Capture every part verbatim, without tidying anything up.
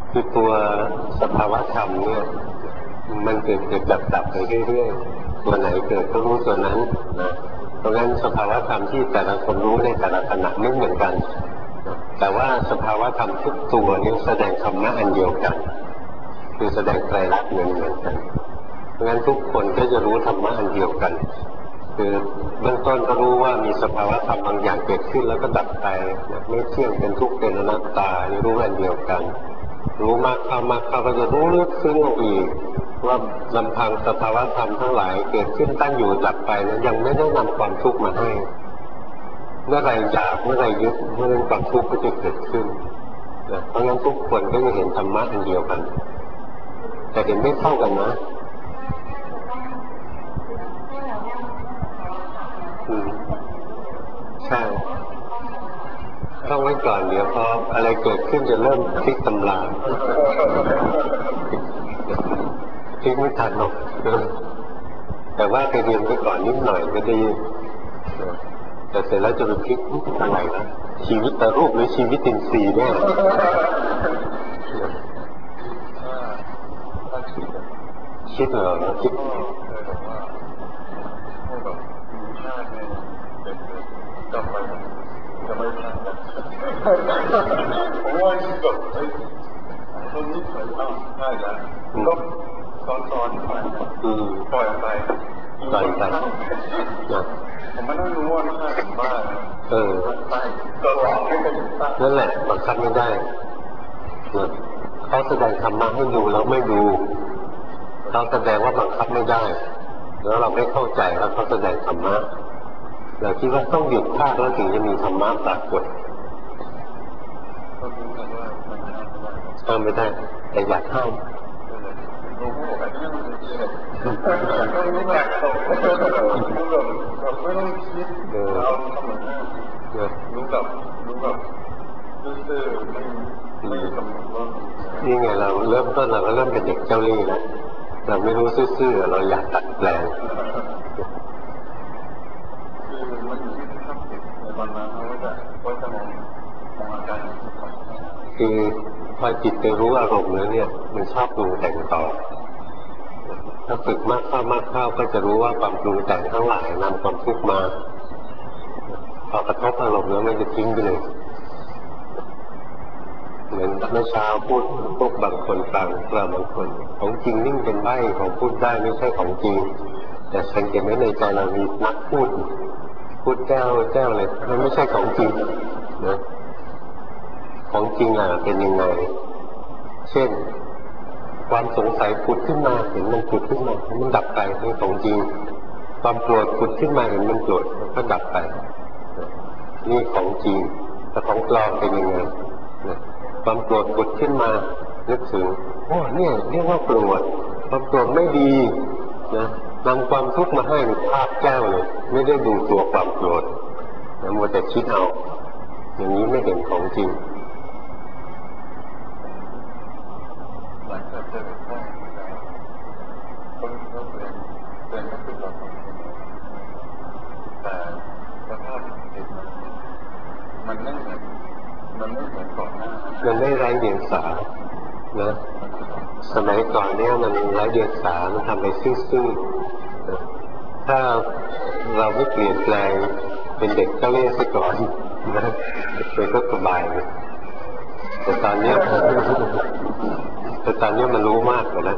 คือตัวสภาวะธรรมเนี่ยมันเกิดเกิดดับดับไปเรื่อยๆตัวไหนเกิดก็รู้ตัวนั้นนะเพราะงั้นสภาวะธรรมที่แต่ละคนรู้ในแต่ละขณะไม่เหมือนกันแต่ว่าสภาวะธรรมทุกตัวนี้แสดงธรรมะอันเดียวกันคือแสดงไตรลักษณ์เหมือนเหมือนกันเพราะงั้นทุกคนก็จะรู้ธรรมะอันเดียวกันคือเบื้องต้นก็รู้ว่ามีสภาวะธรรมบางอย่างเกิดขึ้นแล้วก็ดับไปไม่เที่ยงเป็นทุกข์เป็นอนัตตานี่รู้อันเดียวกันรู้มากเข้ามากเข้าก็จะรู้ลึกซึ้งลงอีกว่าลำพังสภาวะธรรมทั้งหลายเกิดขึ้นตั้งอยู่ดับไปนั้นยังไม่ได้นำความทุกข์มาให้เมื่อไรอยากเมื่อไรยึดเมื่อนั้นความทุกข์ก็จะเกิดขึ้นเพราะงั้นทุกคนก็จะเห็นธรรมะอันเดียวกันแต่เห็นไม่เท่ากันนะอืมใช่ต้องไว้ก่อนเดี๋ยวพออะไรเกิดขึ้นจะเริ่มพลิกตำราพลิกไม่ทันหรอกแต่ว่าไปเรียนไว้ก่อนนิดหน่อยก็ดีแต่เสร็จแล้วจะไปพลิกอะไรนะชีวิตตรูปหรือชีวิตอินทรีย์เนี่ยคิดเหรอคิดผมว่าที่แบบไอ้คนนี้เคยทำได้แล้วก็ซ้อนๆไปปล่อยไปปล่อยไปผมไม่ต้องรู้ว่าน่าเป็นบ้าเออตลอดไม่เป็นบ้านั่นแหละบังคับไม่ได้เขาแสดงธรรมะให้ดูแล้วไม่ดูเขาแสดงว่าบังคับไม่ได้แล้วเราไม่เข้าใจแล้วเขาแสดงธรรมะเราคิดว่าต้องหยุดภาคแล้วถึงจะมีธรรมะปรากฏห้ามไม่ได้แต่อยากห้ามรู้แบบรู้แบบไม่ต้องคิดเราทำเหมือนรู้แบบรู้แบบซื่อๆไม่ไม่กำหนดว่านี่ไงเราเริ่มต้นเราก็เริ่มเป็นเด็กเจ้าเล่ห์แล้วเราไม่รู้ซื่อๆเราอยากตัดแปลงคือมันอยู่ที่ทัศน์ในวันนั้นว่าจะว่าจะมองมองอาการคือพอจิตไปรู้อารมณ์แล้วเนี่ยมันชอบปรุงแต่งต่อถ้าฝึกมากเข้ามากเข้าก็จะรู้ว่าความปรุงแต่งทั้งหลายนำความทุกข์มาพอกระทบอารมณ์แล้วมันจะทิ้งไปเลยเหมือนเมื่อเช้าพูดพวกบางคนฟังเราบางคนของจริงนิ่งเป็นใบ้ของพูดได้ไม่ใช่ของจริงแต่สังเกตไหมในใจเรามีนักพูดพูดแก้วแก้วอะไรมันไม่ใช่ของจริงนะของจริงอ่ะเป็นยังไงเช่นความสงสัยผุดขึ้นมาเห็นมันผุดขึ้นมามันดับไปนี่ของจริงความโกรธผุดขึ้นมาเห็นมันโกรธมันก็ดับไปนี่ของจริงแต่ของปลอมเป็นยังไงความโกรธผุดขึ้นมานึกถึงโอ้เนี่ยเรียกว่าโกรธความโกรธไม่ดีนะนำความทุกข์มาให้ภาพแก้วเลยไม่ได้ดูตัวความโกรธนะมัวแต่คิดเอาอย่างนี้ไม่เห็นของจริงหลังจากเจอพ่อคนก็เป็นเป็นก็เป็นแบบแต่สภาพจิตมันไม่เหมือนมันไม่เหมือนก่อนหน้ามันไม่ไร้เดียงสานะสมัยก่อนเนี่ยมันไร้เดียงสามันทำไปซื่อๆถ้าเราไม่เปลี่ยนแปลงเป็นเด็กเจ้าเล่ห์ซะก่อนนะเป็นก็สบายแต่ตอนนี้แต่ตอนนี้มันรู้มากกว่านะ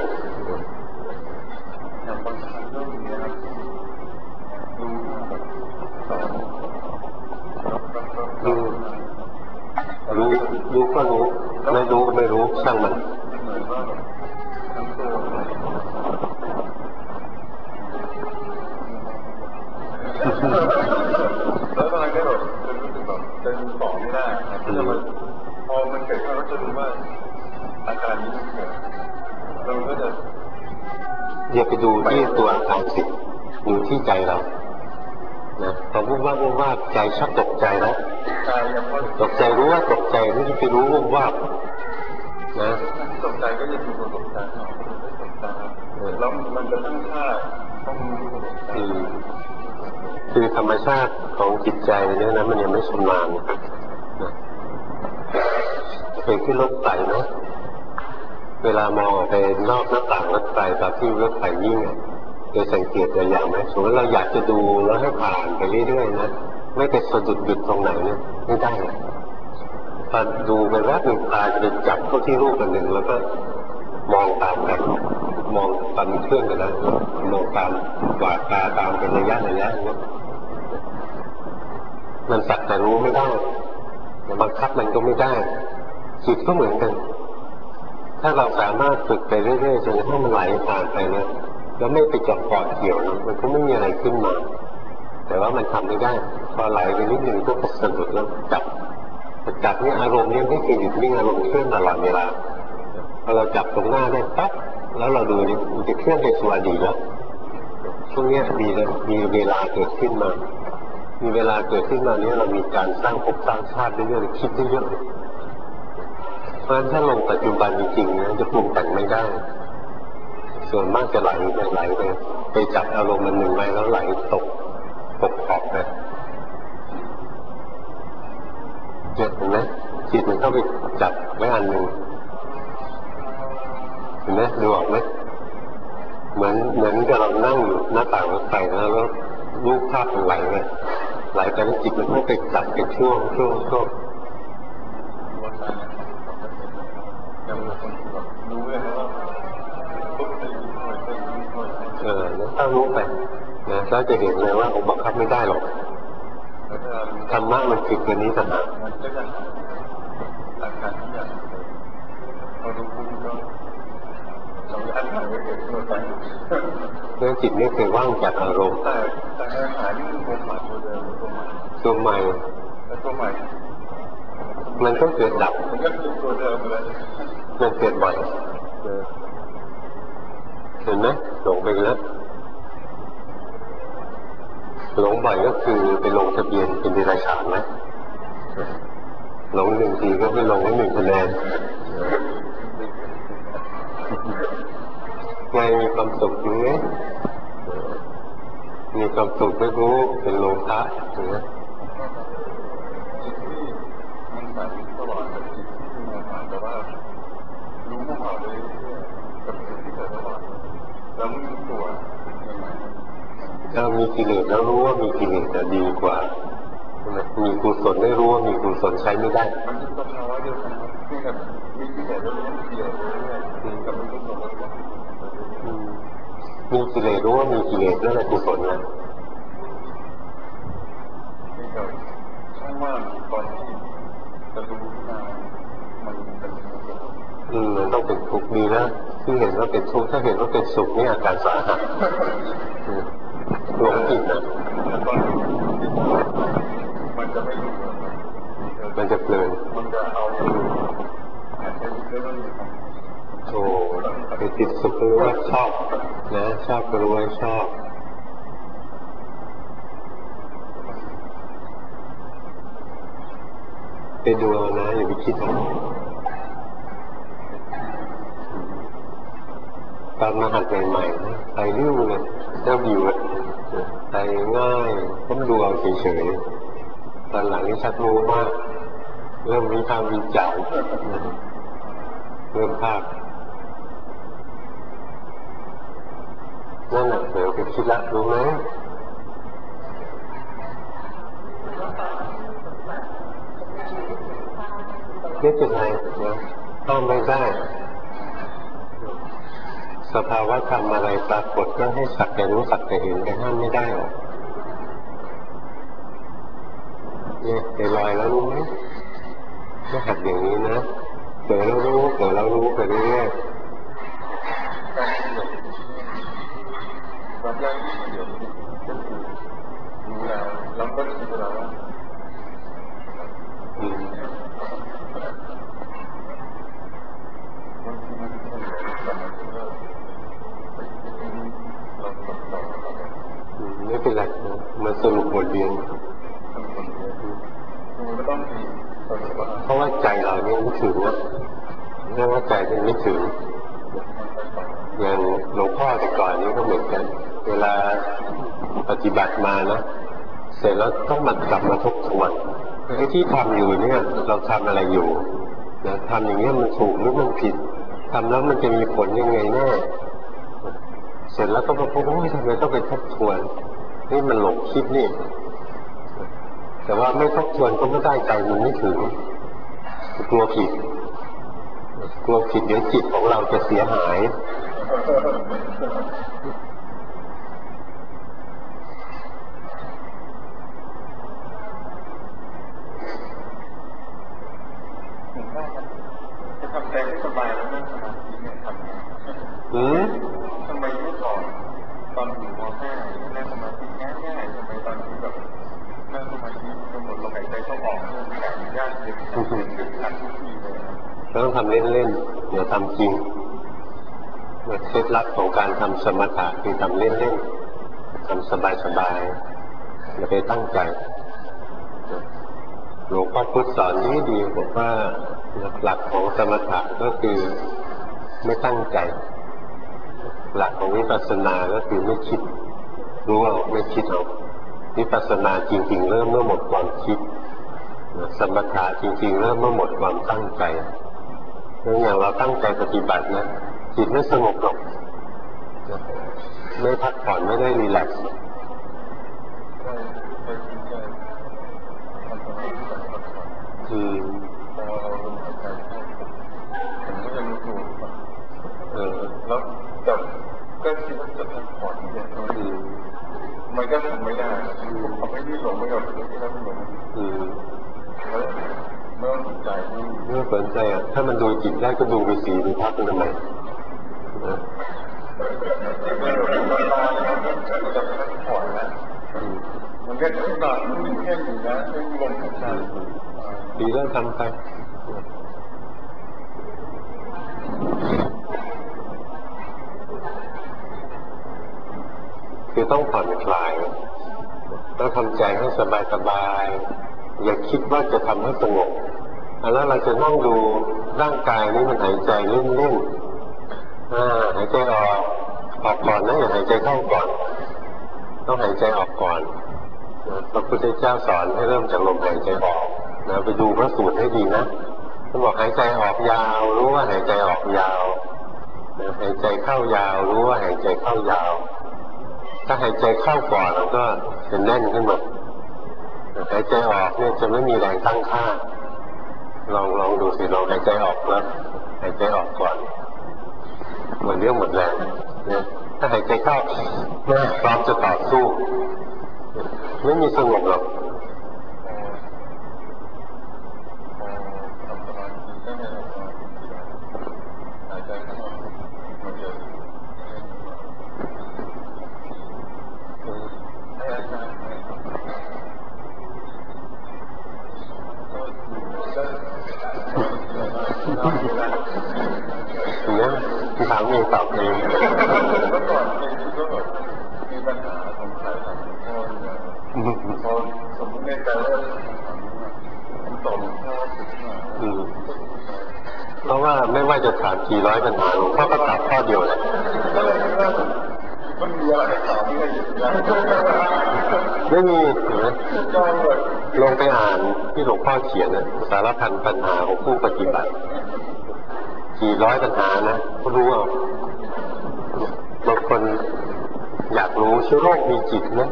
รู้รู้ก็รู้ไม่รู้ไม่รู้ช่างมันแล้วตอนนั้นก็แบบจะรู้สึกแบบจะดูต่อไม่ได้จะมันพอมันเกิดขึ้นเราจะรู้ว่าอาการนี้มันเกิดเราก็จะอย่าไปดูที่ตัวอาการสิดูที่ใจเรานะพอวุ่นวาบวุ่นวาบใจชอบตกใจแล้วตกใจรู้ว่าตกใจไม่ใช่ไปรู้วุ่นวาบนะตกใจก็จะดูตัวตกใจไม่ตกใจแล้วมันจะตั้งค่าต้องรู้ตกใจคือธรรมชาติของจิตใจเนี่ยนะมันยังไม่ชำนาญนะเคยขึ้นรถไฟนะเวลามองออกไปนอกหน้าต่างรถไฟตอนที่รถไฟยิ่งอ่ะจะสังเกตตัวอย่างไหมสมมติเราอยากจะดูแล้วให้ผ่านไปเรื่อยๆนะไม่ไปสะดุดหยุดตรงไหนเนี่ยไม่ได้พอดูไปแวบหนึ่งตาจะจับเข้าที่รูปอันหนึ่งแล้วก็มองตามกันมองตามเครื่องกันนะมองตามกวาดตาตามเป็นระยะระยะเนี่ยมันสักแต่รู้ไม่ได้บังคับมันก็ไม่ได้จิตก็เหมือนกันถ้าเราสามารถฝึกไปเรื่อยๆจนกระทั่งมันไหลผ่านไปนะแล้วไม่ไปจับเกาะเกี่ยวนะมันก็ไม่มีอะไรขึ้นมาแต่ว่ามันทำไม่ได้พอไหลไปนิดนึงก็ตกสะดุดแล้วจับจับเนี่ยอารมณ์เนี่ยไม่เคยหยุดนิ่งอารมณ์เคลื่อนตลอดเวลาพอเราจับตรงหน้าได้ปั๊บแล้วเราดูนี่มันจะเคลื่อนไปสู่อดีตแล้วช่วงนี้ดีแล้วมีเวลาเกิดขึ้นมามีเวลาเกิดขึ้นมานี้เรามีการสร้างภพสร้างชาติได้เยอะคิดได้เยอะเพราะฉะนั้นถ้าลงปัจจุบันจริงๆนะจะปรุงแต่งไม่ได้ส่วนมากจะไหลไปไหลไปไปจับอารมณ์มันหนึ่งไว้แล้วไหลตกตกขอบไปเห็นไหมจิตมันเข้าไปจับไว้อันหนึ่งเห็นไหมดูออกไหมเหมือนเหมือนกับเรานั่งอยู่หน้าต่างรถไฟแล้วรูปภาพมันไหลไปไหลไปแล้วจิตมันเข้าไปจับเป็นช่วงช่วงช่วงเออแล้วถ้ารู้ไปนะเราจะเห็นเลยว่าผมบังคับไม่ได้หรอกธรรมะมันคือตัวนี้ต่างหากเรื่องจิตไม่เคยว่างจากอารมณ์แต่แต่อาหารนี่คือตัวใหม่ตัวเดิมตัวใหม่ตัวใหม่มันก็เกิดดับมันก็คือตัวเดิมเลยมันเกิดบ่อยเห็นไหมหลงไปแล้วหลงบ่อยก็คือไปลงทะเบียนเป็นเดรัจฉานไหมหลงหนึ่งทีก็ไปลงให้หนึ่งคะแนนไงมีความสุขอยู่ไหมมีความสุขไม่รู้เป็นโลภะอย่างนี้จิตที่มันใสตลอดกับจิตที่มันผ่านแต่ว่ารู้ไม่ผ่านเลยกับจิตที่ใสตลอดแล้วไม่รู้ตัวถ้ามีกิเลสแล้วรู้ว่ามีกิเลสจะดีกว่ามีกุศลไม่รู้ว่ามีกุศลใช้ไม่ได้มันเป็นสภาวะเดียวกันที่กับมีกิเลสแล้วรู้กิเลสด้วยกับมีกุศลแล้วมีกิเลสรู้ว่ามีกิเลสนั่นแหละกุศลนะช่างว่าตอนที่จะรู้มามันเป็นอืมมันต้องเป็นทุกข์ดีนะที่เห็นว่าเป็นทุกข์ถ้าเห็นว่าเป็นสุขนี่อาการสาหัสหลงผิดนะมันจะไม่รู้มันจะเพลินมันจะเอาโอ้ไปติดสุขรู้ว่าชอบนะชอบก็รู้ว่าชอบไปดูเอานะอย่าไปคิดเอาตอนมาหัดใหม่ๆไปริ้วเลยเจ้าบิวไปง่ายก็ดูเอาเฉยๆตอนหลังนี่ชักรู้มากเริ่มวิพากษ์วิจารณ์เริ่มภาคนั่นแหละเดี๋ยวไปคิดละรู้ไหมไม่เป็นไรนะห้ามไม่ได้สภาวะธรรมอะไรปรากฏก็ให้สักแต่รู้สักแต่เห็นแต่ห้ามไม่ได้หรอกเนี่ยไปลอยแล้วรู้ไหมก็หัดอย่างนี้นะเกิดแล้วรู้เกิดแล้วรู้ไปเรื่อยๆความยากที่เดียวก็คือรู้แล้วเราก็คิดแล้วว่าอืมไม่เป็นไรมาสรุปบทเรียนเพราะว่าใจเราเนี่ยไม่ถึงนะเพราะว่าใจมันไม่ถึงอย่างหลวงพ่อแต่ก่อนนี้ก็เหมือนกันเวลาปฏิบัติมานะเสร็จแล้วต้องมากลับมาทบทวนไอ้ที่ทำอยู่เนี่ยเราทำอะไรอยู่นะทำอย่างนี้มันถูกหรือมันผิดทำแล้วมันจะมีผลยังไงแน่เสร็จแล้วก็มาพูดว่าทำไมต้องไปทบทวนนี่มันหลงคิดนี่แต่ว่าไม่ทบทวนก็ไม่ได้ใจมันไม่ถึงกลัวผิดกลัวผิดเดี๋ยวจิตของเราจะเสียหายจะทำใจให้สบายแล้วนั่งสมาธิเนี่ยทำไงอืมทำไมเมื่อก่อนตอนอยู่ม.ห้านั่งสมาธิง่ายๆทำไมตอนนี้แบบนั่งสมาธิกำหนดลมหายใจเข้าออกเนี่ยมันแบบยากเย็นทันทุกทีเลยเราต้องทำเล่นๆอย่าทำจริงเคล็ดลับของการทำสมถะคือทำเล่นๆทำสบายๆอย่าไปตั้งใจหลวงพ่อพุธสอนดีๆบอกว่าหลักของสมถะก็คือไม่ตั้งใจหลักของวิปัสสนาก็คือไม่คิดรู้เอาไม่คิดเอาวิปัสสนาจริงๆเริ่มเมื่อหมดความคิดสมถะจริงๆเริ่มเมื่อหมดความตั้งใจแล้วอย่างเราตั้งใจปฏิบัตินะจิตไม่สงบหรอกไม่พักผ่อนไม่ได้รีแลกซ์อืมพอเราลงหายใจผมก็จะรู้ตัวเออแล้วแต่ก็คิดว่าจะพักผ่อนเนี่ยมันก็ทำไม่ได้ทำไม่ได้หลงไม่กับสิ่งที่เราหลงอืมแล้วเมื่อสนใจเมื่อสนใจอ่ะถ้ามันดูจิตได้ก็ดูไปสีดูพักมันทำไมจะพักผ่อนแล้วมันก็จะแบบมันแค่อยู่นะไม่ลมหายใจดีแล้วทำไปคือต้องผ่อนคลายต้องทำใจให้สบายๆอย่าคิดว่าจะทำให้สงบแล้วเราจะนั่งดูร่างกายนี้มันหายใจเล่นๆอ่าหายใจออกออกก่อนนะอย่าหายใจเข้าก่อนต้องหายใจออกก่อนพระพุทธเจ้าสอนให้เริ่มจากลมหายใจออกนะไปดูพระสูตรให้ดีนะท่านบอกหายใจออกยาวรู้ว่าหายใจออกยาวหายใจเข้ายาวรู้ว่าหายใจเข้ายาวถ้าหายใจเข้าก่อนเราก็จะแน่นขึ้นหมดหายใจออกเนี่ยจะไม่มีแรงตั้งค่าลองลองดูสิลองหายใจออกแล้วหายใจออกก่อนหมดเรื่องหมดแรงเนี่ยถ้าหายใจเข้าเนี่ยพร้อมจะต่อสู้ไม่มีสงบหรอกเนี่ยที่ถามเองตอบเองเมื่อก่อนเองก็แบบมีปัญหาสงสัยถามพ่อเนี่ยพอสมมติในใจว่าคำตอบพ่อสุดมาเพราะว่าไม่ว่าจะถามกี่ร้อยปัญหาหลวงพ่อก็ตอบข้อเดียวแหละก็เลยคิดว่ามันมีอะไรให้ถามไม่ได้ไม่มีเห็นไหมลงไปอ่านที่หลวงพ่อเขียนนะสารพันปัญหาของผู้ปฏิบัติกี่ร้อยปัญหานะก็รู้เอาบางคนอยากรู้เชื้อโรคมีจิตนะ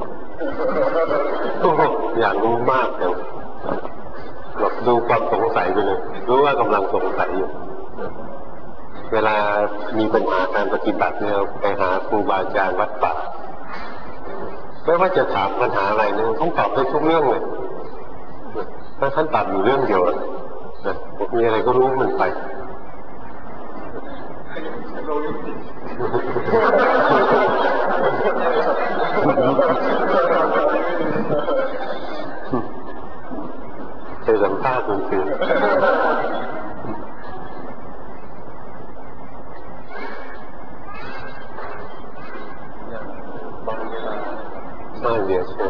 อยากรู้มากเลยแบบดูความสงสัยไปเลยรู้ว่ากำลังสงสัยอยู่เวลามีปัญหาการปฏิบัติเนี่ยไปหาครูบาอาจารย์วัดป่าไม่ว่าจะถามปัญหาอะไรเนี่ยต้องตอบได้ทุกเรื่องเลยถ้าท่านตอบอยู่เรื่องเดียวนะมีอะไรก็รู้มันไปเคยสัมภาษณ์มันคือ ไม่เดียวใช่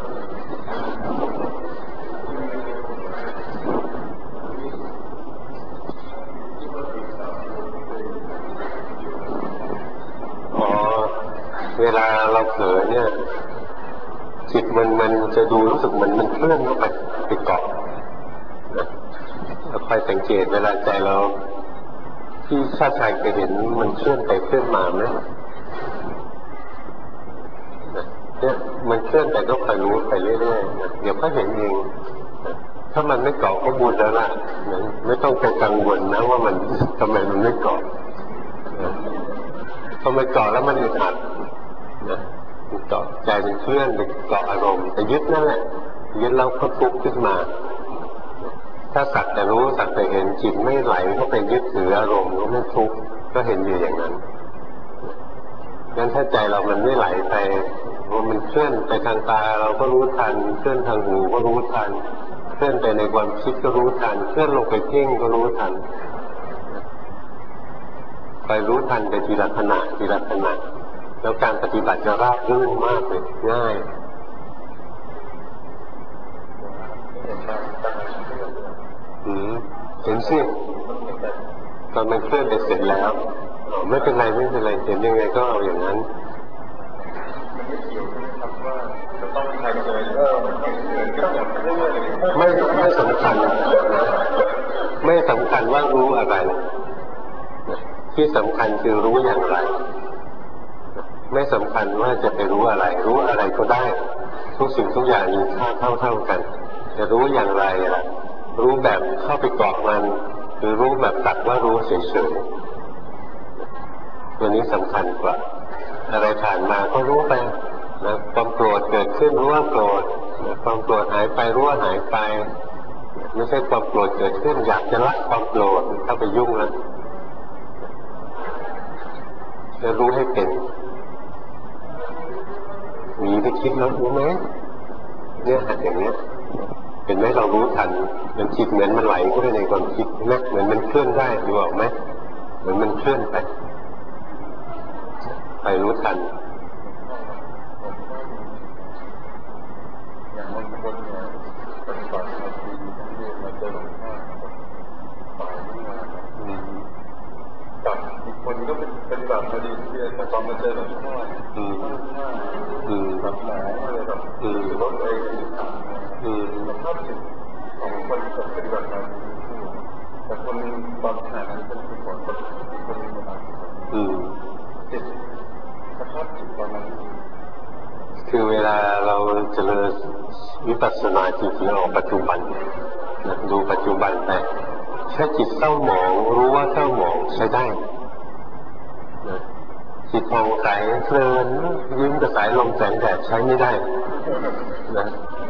อ๋อเวลาเราเผลอเนี่ยจิตมันมันจะดูรู้สึกมันมันเคลื่อนเข้าไปติดเกาะนะเราคอยสังเกตเวลาใจเราที่ชาติชายเคยเห็นมันเคลื่อนไปเคลื่อนมาไหมเนี่ยมันเคลื่อนไปก็ไปรู้ไปเรื่อยๆเดี๋ยวก็เห็นเองถ้ามันไม่เกาะก็บุญแล้วล่ะไม่ต้องไปกังวลนะว่ามันทำไมมันไม่เกาะพอมันเกาะแล้วมันอึดอัดนะเกาะใจมันเคลื่อนไปเกาะอารมณ์แต่ยึดนั่นแหละยึดแล้วก็ทุกข์ขึ้นมาถ้าสักแต่รู้สักแต่เห็นจิตไม่ไหลเข้าไปยึดถืออารมณ์ก็ไม่ทุกข์ก็เห็นอยู่อย่างนั้นงั้นถ้าใจเรามันไม่ไหลไปมันเคลื่อนไปทางตาเราก็รู้ทันเคลื่อนทางหูก็รู้ทันเคลื่อนไปในความคิดก็รู้ทันเคลื่อนลงไปเพ่งก็รู้ทันไปรู้ทันไปทีละขณะทีละขณะแล้วการปฏิบัติจะราบรื่นมากเลยง่ายอืมเห็นสิตอนมันเคลื่อนไปเสร็จแล้วไม่เป็นไรไม่เป็นไรเห็นยังไงก็เอาอย่างนั้นไม่ไม่สำคัญไม่สำคัญว่ารู้อะไรที่สำคัญคือรู้อย่างไรไม่สำคัญว่าจะไปรู้อะไรรู้อะไรก็ได้ทุกสิ่งทุกอย่างมีค่าเท่าๆกันจะรู้อย่างไรล่ะรู้แบบเข้าไปเกาะมันหรือรู้แบบตัดว่ารู้เฉยๆตัวนี้สำคัญกว่าอะไรผ่านมาก็รู้ไปนะความโกรธเกิดขึ้นรู้ว่าโกรธความโกรธหายไปรู้ว่าหายไปไม่ใช่ความโกรธเกิดขึ้นอยากจะละความโกรธเข้าไปยุ่งแล้วจะรู้ให้เป็นมีไปคิดแล้วรู้ไหมเนี่ยหัดอย่างเนี้ยเห็นไหมเรารู้ทันมันคิดเหมือนมันไหลเข้าไปในความคิดนะเหมือนมันเคลื่อนได้ดูออกไหมเหมือนมันเคลื่อนไปไปรู้ทันอย่างบางคนเนี่ยปฏิบัติมาปีทั้งเดือนมาเจอหลวงพ่อฝ่ายนี้มากับอีกคนก็เป็นปฏิบัติมาดีเพียงแต่ตอนมาเจอหลวงพ่ออืมอืมแบบหมออะไรแบบอืมรถเองอืมสภาพจิตของคนที่ปฏิบัติมาดีแต่คนบางขณะนั้นเป็นคนคนคนมีมาอืมจิตสภาพจิตตอนนั้นคือเวลาเราเจริญวิปัสสนาจิตเราปัจจุบันนะดูปัจจุบันไปแค่จิตเศร้าหมองรู้ว่าเศร้าหมองใช้ได้นะจิตผ่องใสเพลินยิ้มกระสายลมแสงแดดใช้ไม่ได้นะ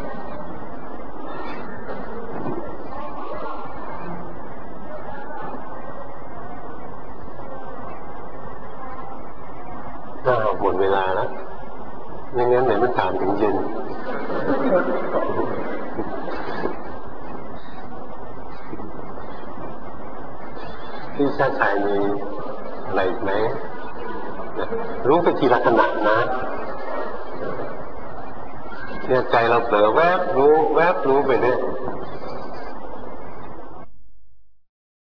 น่าหมดเวลาแล้วไม่งั้นไหนมันถามถึงเย็นที่ชาติชายมีอะไรอีกไหมรู้ไปทีละขณะนะเนี่ยใจเราเผลอแวบรู้แวบรู้ไปเนี่ย